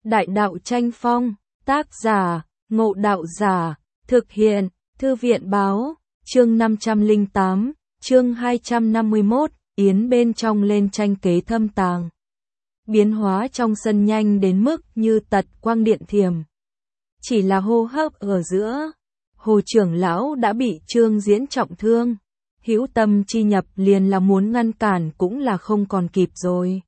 Đại đạo tranh phong, tác giả, Ngộ Đạo Giả, thực hiện, Thư viện báo, chương 508, chương 251, Yến bên trong lên tranh kế thâm tàng. Biến hóa trong sân nhanh đến mức như tật quang điện thiểm. Chỉ là hô hấp ở giữa, Hồ trưởng lão đã bị Trương Diễn trọng thương. Hữu tâm chi nhập liền là muốn ngăn cản cũng là không còn kịp rồi.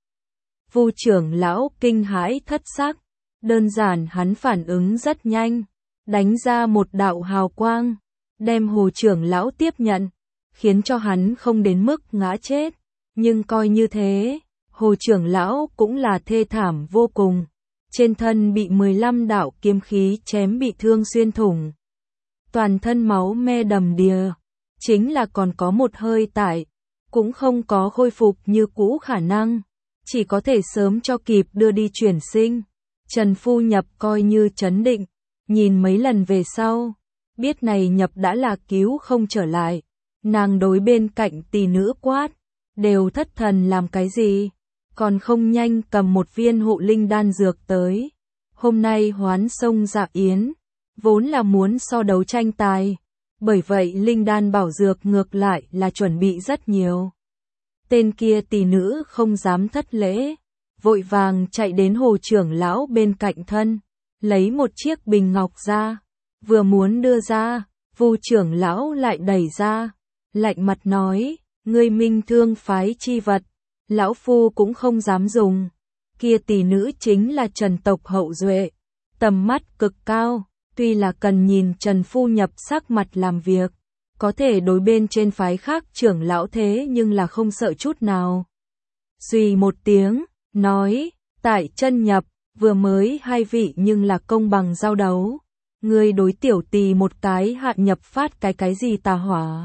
Vu trưởng lão kinh hãi thất sắc, đơn giản hắn phản ứng rất nhanh, đánh ra một đạo hào quang, đem Hồ trưởng lão tiếp nhận, khiến cho hắn không đến mức ngã chết, nhưng coi như thế, Hồ trưởng lão cũng là thê thảm vô cùng, trên thân bị 15 đạo kiếm khí chém bị thương xuyên thủng, toàn thân máu me đầm đìa, chính là còn có một hơi tại, cũng không có khôi phục như cũ khả năng, chỉ có thể sớm cho kịp đưa đi chuyển sinh. Trần Phu Nhập coi như trấn định, nhìn mấy lần về sau, biết này Nhập đã là cứu không trở lại, nàng đối bên cạnh tỷ nữ quát, đều thất thần làm cái gì, còn không nhanh cầm một viên hộ linh đan dược tới, hôm nay hoán sông Dạ Yến, vốn là muốn so đấu tranh tài, bởi vậy linh đan bảo dược ngược lại là chuẩn bị rất nhiều. Tên kia tỷ nữ không dám thất lễ, vội vàng chạy đến Hồ trưởng lão bên cạnh thân, lấy một chiếc bình ngọc ra, vừa muốn đưa ra, Vu trưởng lão lại đẩy ra, lạnh mặt nói, ngươi minh thương phái chi vật, lão phu cũng không dám dùng. Kia tỷ nữ chính là Trần tộc hậu duệ, tầm mắt cực cao, tuy là cần nhìn Trần Phu Nhập sắc mặt làm việc, có thể đối bên trên phái khác trưởng lão thế nhưng là không sợ chút nào. Suy một tiếng, nói, tại chân Nhập, vừa mới hai vị nhưng là công bằng giao đấu. Ngươi đối tiểu tỳ một cái hạ nhập phát cái gì tà hỏa.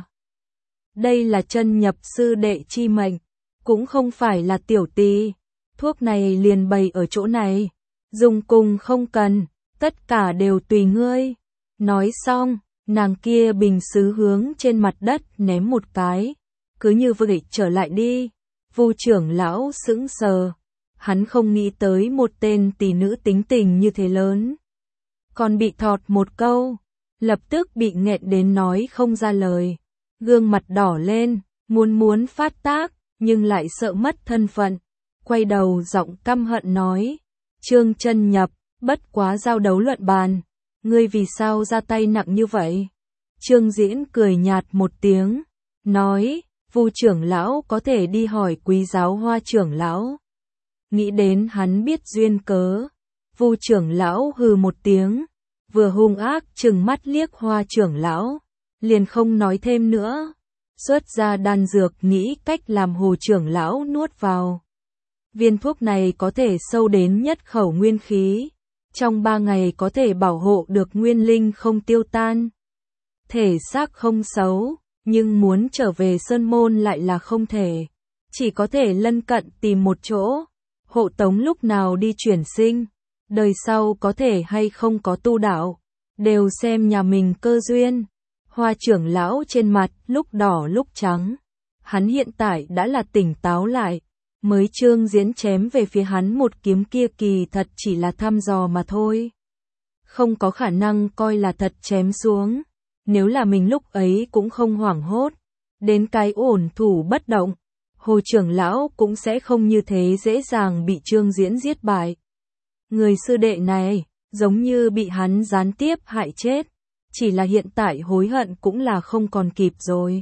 Đây là chân Nhập sư đệ chi mệnh, cũng không phải là tiểu tỳ. Thuốc này liền bày ở chỗ này, dùng cùng không cần, tất cả đều tùy ngươi. Nói xong, nàng kia bình sứ hướng trên mặt đất ném một cái, cứ như vậy trở lại đi. Vu trưởng lão sững sờ, hắn không nghĩ tới một tên tỷ nữ tính tình như thế lớn. Còn bị thọt một câu, lập tức bị nghẹn đến nói không ra lời, gương mặt đỏ lên, muốn phát tác, nhưng lại sợ mất thân phận, quay đầu giọng căm hận nói, Trương Chân Nhập, bất quá giao đấu luận bàn, ngươi vì sao ra tay nặng như vậy? Trương Diễn cười nhạt một tiếng, nói, Vu trưởng lão có thể đi hỏi Quý giáo Hoa trưởng lão. Nghĩ đến hắn biết duyên cớ, Vu trưởng lão hừ một tiếng, vừa hung ác trừng mắt liếc Hoa trưởng lão, liền không nói thêm nữa, xuất ra đan dược nghĩ cách làm Hồ trưởng lão nuốt vào. Viên thuốc này có thể sâu đến nhất khẩu nguyên khí, trong 3 ngày có thể bảo hộ được nguyên linh không tiêu tan. Thể xác không xấu, nhưng muốn trở về sơn môn lại là không thể, chỉ có thể lân cận tìm một chỗ, hộ tống lúc nào đi chuyển sinh, đời sau có thể hay không có tu đạo, đều xem nhà mình cơ duyên. Hoa trưởng lão trên mặt lúc đỏ lúc trắng, hắn hiện tại đã là tỉnh táo lại, mới Trương Diễn chém về phía hắn một kiếm kia kỳ thật chỉ là thăm dò mà thôi. Không có khả năng coi là thật chém xuống, nếu là mình lúc ấy cũng không hoảng hốt, đến cái ổn thủ bất động, Hồ trưởng lão cũng sẽ không như thế dễ dàng bị Trương Diễn giết bại. Người sư đệ này, giống như bị hắn gián tiếp hại chết, chỉ là hiện tại hối hận cũng là không còn kịp rồi.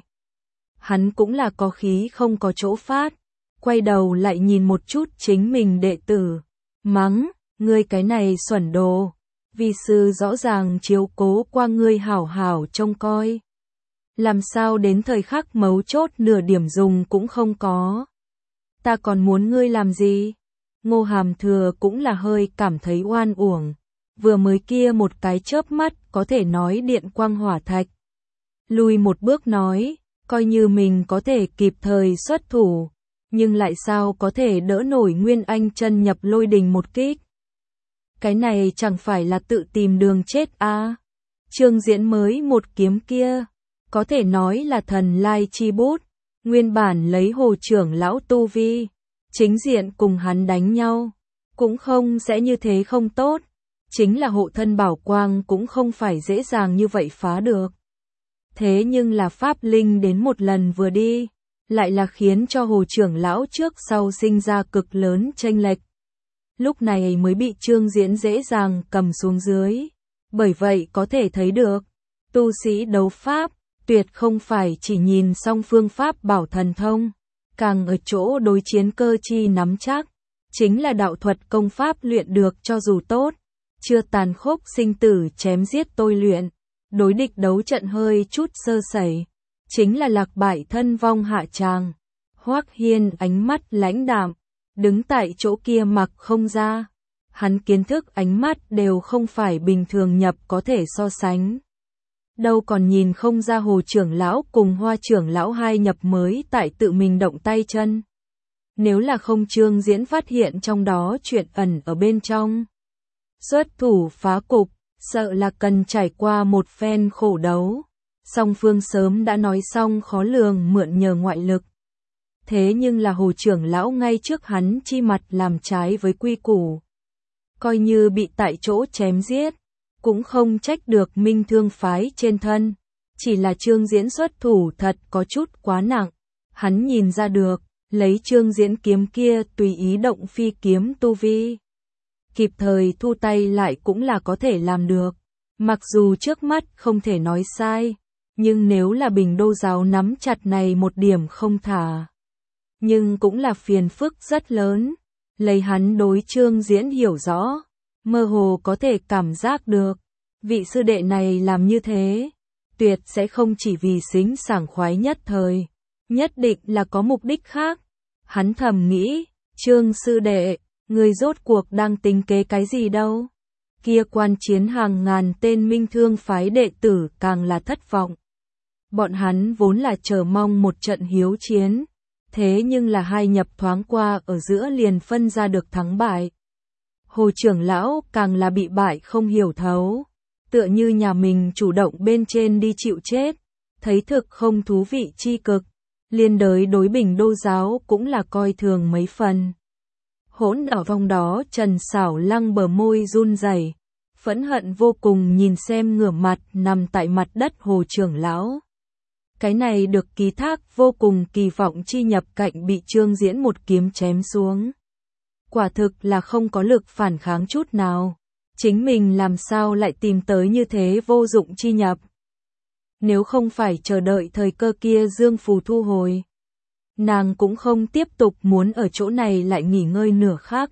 Hắn cũng là có khí không có chỗ phát, quay đầu lại nhìn một chút chính mình đệ tử, mắng, ngươi cái này xuẩn đồ, vi sư rõ ràng chiếu cố qua ngươi hảo hảo trông coi. Làm sao đến thời khắc mấu chốt nửa điểm dùng cũng không có. Ta còn muốn ngươi làm gì? Ngô Hàm Thừa cũng là hơi cảm thấy oan uổng, vừa mới kia một cái chớp mắt có thể nói điện quang hỏa thạch. Lùi một bước nói, coi như mình có thể kịp thời xuất thủ, nhưng lại sao có thể đỡ nổi Nguyên Anh Chân Nhập lôi đình một kích. Cái này chẳng phải là tự tìm đường chết à. Trương Diễn mới một kiếm kia, có thể nói là thần lai chi bút, nguyên bản lấy Hồ trưởng lão tu vi, chính diện cùng hắn đánh nhau, cũng không sẽ như thế không tốt. Chính là hộ thân bảo quang cũng không phải dễ dàng như vậy phá được. Thế nhưng là pháp linh đến một lần vừa đi, lại là khiến cho Hồ trưởng lão trước sau sinh ra cực lớn chênh lệch. Lúc này mới bị Trương Diễn dễ dàng cầm xuống dưới. Bởi vậy có thể thấy được, tu sĩ đấu pháp, tuyệt không phải chỉ nhìn xong phương pháp bảo thần thông, càng ở chỗ đối chiến cơ chi nắm chắc, chính là đạo thuật công pháp luyện được cho dù tốt, chưa tàn khốc sinh tử chém giết tôi luyện, đối địch đấu trận hơi chút sơ sẩy, chính là lạc bại thân vong hạ tràng. Hoắc Hiên ánh mắt lãnh đạm, đứng tại chỗ kia mặc không ra, hắn kiến thức ánh mắt đều không phải bình thường nhập có thể so sánh. Đâu còn nhìn không ra Hồ trưởng lão cùng Hoa trưởng lão hai nhập mới tại tự mình động tay chân. Nếu là không Trương Diễn phát hiện trong đó chuyện ẩn ở bên trong. Xuất thủ phá cục, sợ là cần trải qua một phen khổ đấu. Song phương sớm đã nói xong khó lường mượn nhờ ngoại lực. Thế nhưng là Hồ trưởng lão ngay trước hắn chi mặt làm trái với quy củ. Coi như bị tại chỗ chém giết, cũng không trách được Minh Thương phái trên thân. Chỉ là Trương Diễn xuất thủ thật có chút quá nặng. Hắn nhìn ra được, lấy Trương Diễn kiếm kia tùy ý động phi kiếm tu vi. Kịp thời thu tay lại cũng là có thể làm được. Mặc dù trước mắt không thể nói sai, nhưng nếu là Bình Đô giáo nắm chặt này một điểm không thả, nhưng cũng là phiền phức rất lớn. Lấy hắn đối Trương Diễn hiểu rõ, mơ hồ có thể cảm giác được, vị sư đệ này làm như thế, tuyệt sẽ không chỉ vì xính sảng khoái nhất thời, nhất định là có mục đích khác. Hắn thầm nghĩ, Trương sư đệ, người rốt cuộc đang tính kế cái gì đâu? Kia quan chiến hàng ngàn tên Minh Thương phái đệ tử càng là thất vọng. Bọn hắn vốn là chờ mong một trận hiếu chiến, thế nhưng là hai nhập thoáng qua ở giữa liền phân ra được thắng bại. Hồ trưởng lão càng là bị bại không hiểu thấu, tựa như nhà mình chủ động bên trên đi chịu chết, thấy thực không thú vị chi cực, liên đới đối Bình Đô giáo cũng là coi thường mấy phần. Hỗn ở vòng đó Trần Sảo Lăng bờ môi run rẩy, phẫn hận vô cùng nhìn xem ngửa mặt nằm tại mặt đất Hồ trưởng lão. Cái này được ký thác vô cùng kỳ vọng chi nhập cạnh bị Trương Diễn một kiếm chém xuống. Quả thực là không có lực phản kháng chút nào. Chính mình làm sao lại tìm tới như thế vô dụng chi nhập. Nếu không phải chờ đợi thời cơ kia dương phù thu hồi, nàng cũng không tiếp tục muốn ở chỗ này lại nghỉ ngơi nửa khắc.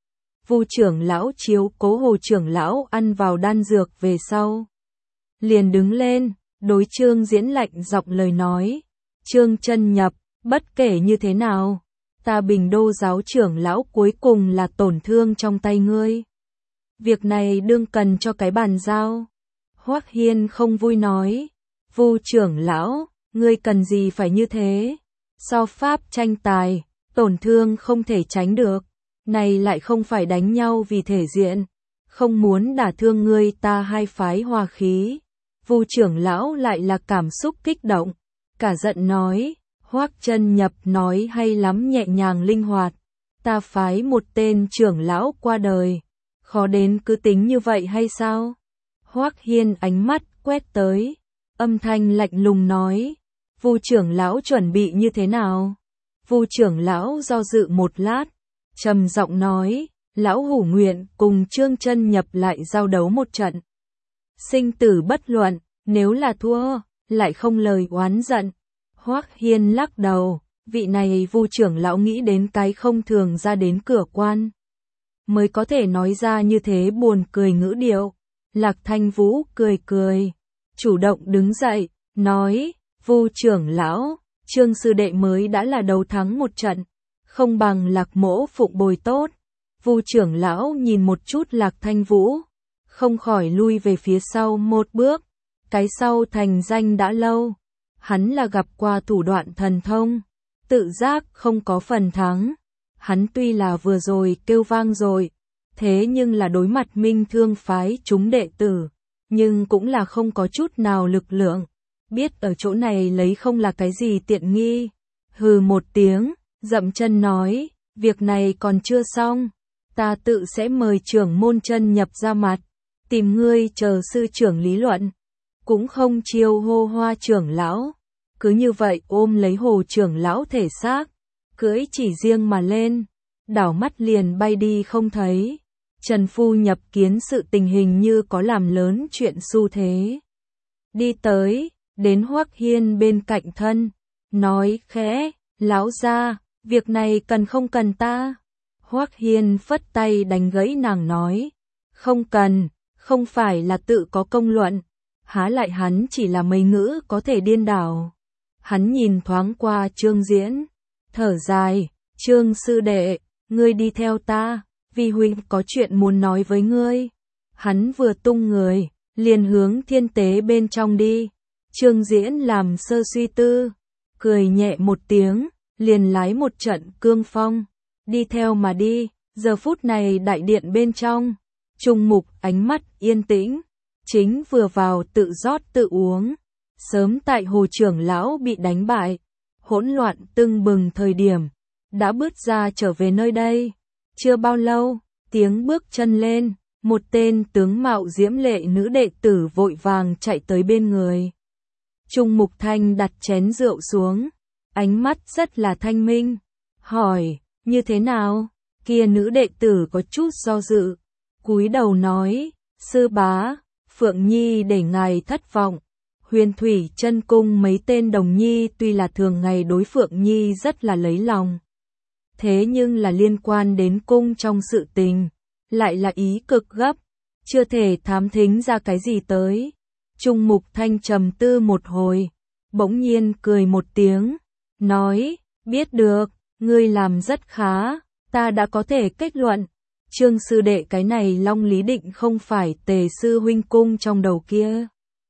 Vu trưởng lão chiếu cố Hồ trưởng lão ăn vào đan dược về sau, liền đứng lên, đối Trương Diễn lạnh giọng lời nói, Trương chân nhập, bất kể như thế nào, ta Bình Đô giáo trưởng lão cuối cùng là tổn thương trong tay ngươi. Việc này đương cần cho cái bàn giao. Hoắc Hiên không vui nói, Vu trưởng lão, ngươi cần gì phải như thế? So pháp tranh tài, tổn thương không thể tránh được, này lại không phải đánh nhau vì thể diện, không muốn đả thương ngươi ta hai phái hòa khí. Vu trưởng lão lại là cảm xúc kích động, cả giận nói, Hoắc chân nhập nói hay lắm nhẹ nhàng linh hoạt, ta phái một tên trưởng lão qua đời, khó đến cứ tính như vậy hay sao? Hoắc Hiên ánh mắt quét tới, âm thanh lạnh lùng nói, Vu trưởng lão chuẩn bị như thế nào? Vu trưởng lão do dự một lát, trầm giọng nói, lão hủ nguyện cùng Trương chân nhập lại giao đấu một trận. Sinh tử bất luận, nếu là thua, lại không lời oán giận. Hoắc Hiên lắc đầu, vị này Vu trưởng lão nghĩ đến cái không thường ra đến cửa quan, mới có thể nói ra như thế buồn cười ngữ điệu. Lạc Thanh Vũ cười cười, chủ động đứng dậy, nói, Vu trưởng lão, Trương sư đệ mới đã là đấu thắng một trận, không bằng Lạc mỗ phụng bồi tốt. Vu trưởng lão nhìn một chút Lạc Thanh Vũ, không khỏi lui về phía sau một bước. Cái sau thành danh đã lâu, hắn là gặp qua thủ đoạn thần thông, tự giác không có phần thắng. Hắn tuy là vừa rồi kêu vang rồi, thế nhưng là đối mặt Minh Thương phái chúng đệ tử, nhưng cũng là không có chút nào lực lượng, biết ở chỗ này lấy không là cái gì tiện nghi. Hừ một tiếng, dậm chân nói, việc này còn chưa xong, ta tự sẽ mời trưởng môn chân nhập ra mặt, tìm ngươi chờ sư trưởng lý luận, cũng không chiêu hô Hoa trưởng lão. Cứ như vậy ôm lấy Hồ trưởng lão thể xác, cưỡi chỉ riêng mà lên, đảo mắt liền bay đi không thấy. Trần Phu nhập kiến sự tình hình như có làm lớn chuyện xu thế. Đi tới, đến Hoắc Hiên bên cạnh thân, nói khẽ, lão gia, việc này cần không cần ta? Hoắc Hiên phất tay đánh gãy nàng nói, không cần, không phải là tự có công luận, há lại hắn chỉ là mấy ngữ có thể điên đảo. Hắn nhìn thoáng qua Trương Diễn, thở dài, Trương sư đệ, ngươi đi theo ta, vì huynh có chuyện muốn nói với ngươi. Hắn vừa tung người, liền hướng thiên tế bên trong đi. Trương Diễn làm sơ suy tư, cười nhẹ một tiếng, liền lái một trận cương phong, đi theo mà đi. Giờ phút này đại điện bên trong, Trung Mục ánh mắt yên tĩnh, chính vừa vào tự rót tự uống. Sớm tại Hồ trưởng lão bị đánh bại, hỗn loạn tưng bừng thời điểm, đã bước ra trở về nơi đây. Chưa bao lâu, tiếng bước chân lên, một tên tướng mạo diễm lệ nữ đệ tử vội vàng chạy tới bên người. Trung Mục Thanh đặt chén rượu xuống, ánh mắt rất là thanh minh, hỏi, như thế nào? Kia nữ đệ tử có chút do dự, cúi đầu nói, sư bá, Phượng Nhi để ngài thất vọng. Huyền Thủy Chân Cung mấy tên đồng nhi tuy là thường ngày đối Phượng Nhi rất là lấy lòng, thế nhưng là liên quan đến cung trong sự tình, lại là ý cực gấp, chưa thể thám thính ra cái gì tới. Trung Mục Thanh trầm tư một hồi, bỗng nhiên cười một tiếng, nói, biết được, ngươi làm rất khá, ta đã có thể kết luận. Trương sư đệ, cái này Long Lý Định không phải Tề sư huynh cung trong đầu kia.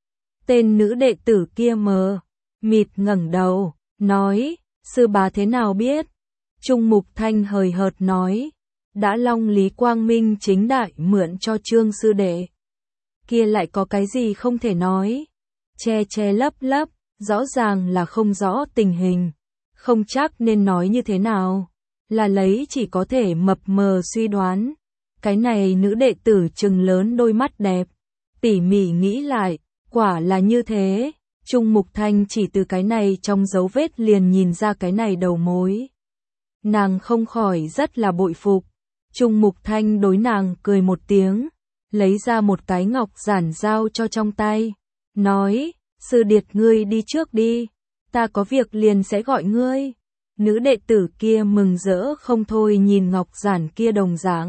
Tên nữ đệ tử kia mờ mịt ngẩng đầu, nói, sư bá thế nào biết? Trung Mục Thanh hời hợt nói, đã Long Lý quang minh chính đại mượn cho Trương sư đệ. Kia lại có cái gì không thể nói? Che che lấp lấp, rõ ràng là không rõ tình hình, không chắc nên nói như thế nào, là lấy chỉ có thể mập mờ suy đoán. Cái này nữ đệ tử trừng lớn đôi mắt đẹp, tỉ mỉ nghĩ lại, quả là như thế. Trung Mục Thanh chỉ từ cái này trong dấu vết liền nhìn ra cái này đầu mối. Nàng không khỏi rất là bội phục. Trung Mục Thanh đối nàng cười một tiếng, lấy ra một cái ngọc giản giao cho trong tay, nói, sư điệt ngươi đi trước đi, ta có việc liền sẽ gọi ngươi. Nữ đệ tử kia mừng rỡ không thôi nhìn ngọc giản kia đồng dạng.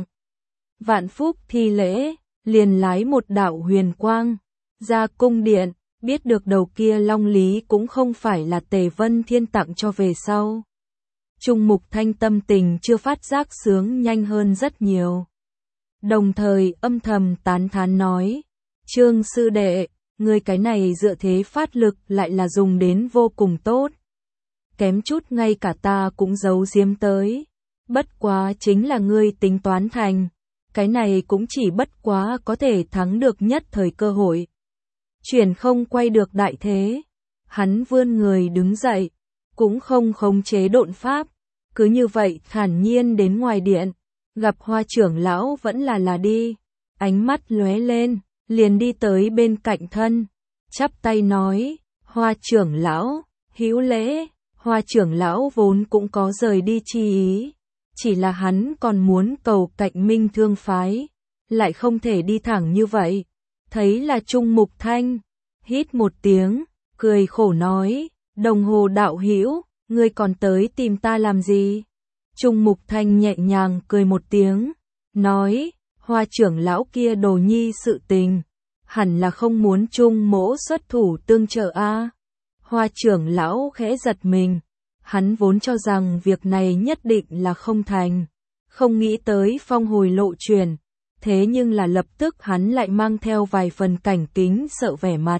Vạn phúc thi lễ, liền lái một đạo huyền quang ra cung điện, biết được đầu kia Long Lý cũng không phải là Tề Vân Thiên tặng cho về sau. Trung Mục Thanh tâm tình chưa phát giác sướng nhanh hơn rất nhiều. Đồng thời âm thầm tán thán nói, Trương sư đệ, ngươi cái này dựa thế phát lực lại là dùng đến vô cùng tốt. Kém chút ngay cả ta cũng giấu giếm tới. Bất quá chính là ngươi tính toán thành. Cái này cũng chỉ bất quá có thể thắng được nhất thời cơ hội. Chuyển không quay được đại thế. Hắn vươn người đứng dậy, cũng không khống chế độn pháp. Cứ như vậy thản nhiên đến ngoài điện, gặp Hoa trưởng lão vẫn là đi. Ánh mắt lóe lên, liền đi tới bên cạnh thân, chắp tay nói, Hoa trưởng lão, hữu lễ. Hoa trưởng lão vốn cũng có rời đi chi ý, chỉ là hắn còn muốn cầu cạnh Minh Thương phái, lại không thể đi thẳng như vậy. Thấy là Trung Mục Thanh, hít một tiếng, cười khổ nói, Đồng Hồ đạo hữu, ngươi còn tới tìm ta làm gì? Trung Mục Thanh nhẹ nhàng cười một tiếng, nói, Hoa trưởng lão kia đồ nhi sự tình, hẳn là không muốn Trung mỗ xuất thủ tương trợ a. Hoa trưởng lão khẽ giật mình, hắn vốn cho rằng việc này nhất định là không thành, không nghĩ tới phong hồi lộ truyền, thế nhưng là lập tức hắn lại mang theo vài phần cảnh kính sợ vẻ mặt.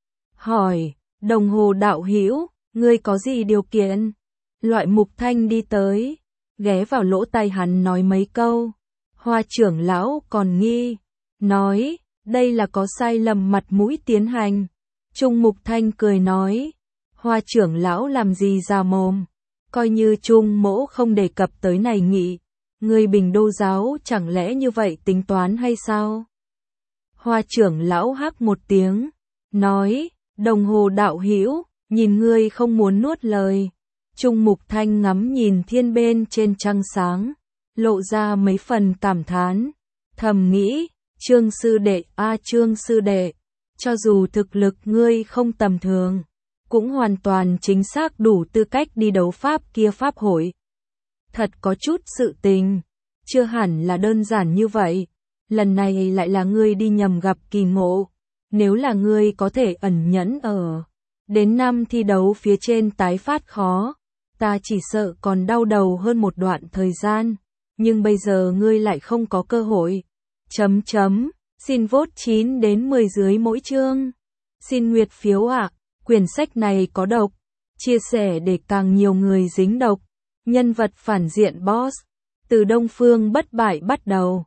Hỏi, Đồng Hồ đạo hữu, ngươi có gì điều kiện? Loại Mục Thanh đi tới, ghé vào lỗ tai hắn nói mấy câu. Hoa trưởng lão còn nghi, nói, đây là có sai lầm mặt mũi tiến hành. Trung Mục Thanh cười nói, Hoa trưởng lão làm gì ra mồm, coi như Trung mỗ không đề cập tới này nghị, Ngươi Bình Đô giáo chẳng lẽ như vậy tính toán hay sao? Hoa trưởng lão hắc một tiếng, nói, Đồng Hồ đạo hữu, nhìn ngươi không muốn nuốt lời. Trung Mục Thanh ngắm nhìn thiên bên trên trăng sáng, lộ ra mấy phần cảm thán, thầm nghĩ, Trương sư đệ, Trương sư đệ, cho dù thực lực ngươi không tầm thường, cũng hoàn toàn chính xác đủ tư cách đi đấu pháp kia pháp hội. Thật có chút sự tình, chưa hẳn là đơn giản như vậy, lần này lại là ngươi đi nhầm gặp kỳ ngộ, nếu là ngươi có thể ẩn nhẫn ở đến năm thi đấu phía trên tái phát khó, ta chỉ sợ còn đau đầu hơn một đoạn thời gian, nhưng bây giờ ngươi lại không có cơ hội. Xin vote 9 đến 10 dưới mỗi chương. Xin nguyệt phiếu ạ, quyển sách này có độc, chia sẻ để càng nhiều người dính độc. Nhân vật phản diện boss, từ Đông Phương bất bại bắt đầu.